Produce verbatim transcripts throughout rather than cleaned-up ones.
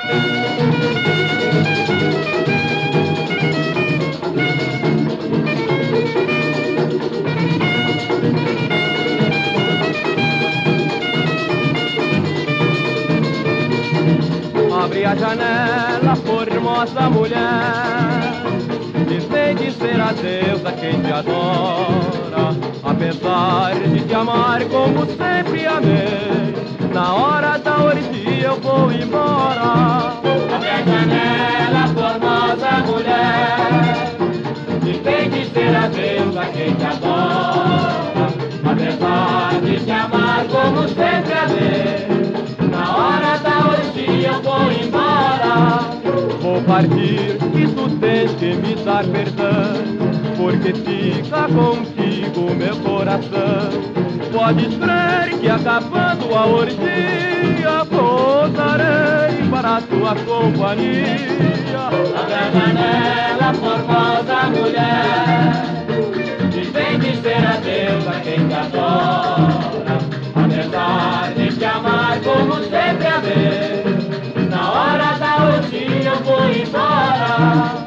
Abre a janela, formosa mulher, e vem dizer adeus a quem te adora. Apesar de te amar como sempre amei, na hora da orgia eu vou embora. Abre a janela, formosa mulher, e vem dizer adeus a quem te adora. Apesar de te amar como sempre amei, na hora da orgia eu vou embora. Vou partir e tu tens que me dar perdão, porque fica contigo meu coração. Podes crer que acabando a orgia voltarei para a tua companhia. Abre a janela, formosa mulher, e vem dizer adeus a quem te adora. Apesar de te amar como sempre amei, na hora da orgia eu vou embora.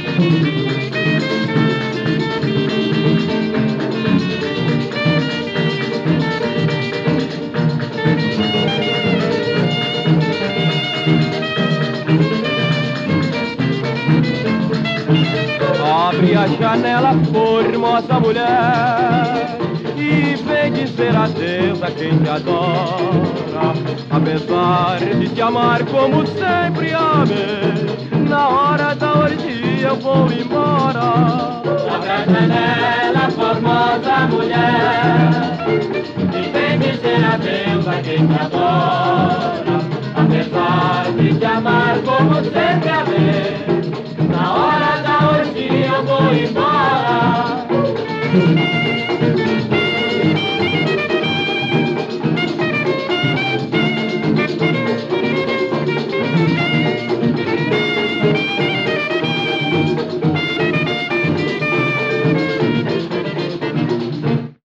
Abre a janela, formosa mulher, e vem dizer adeus a quem te adora. Apesar de te amar como sempre amei, na hora da orgia eu vou embora. Abre a janela, formosa mulher, e vem dizer adeus a quem te adora. Apesar de te amar como sempre amei, na hora da orgia eu vou embora.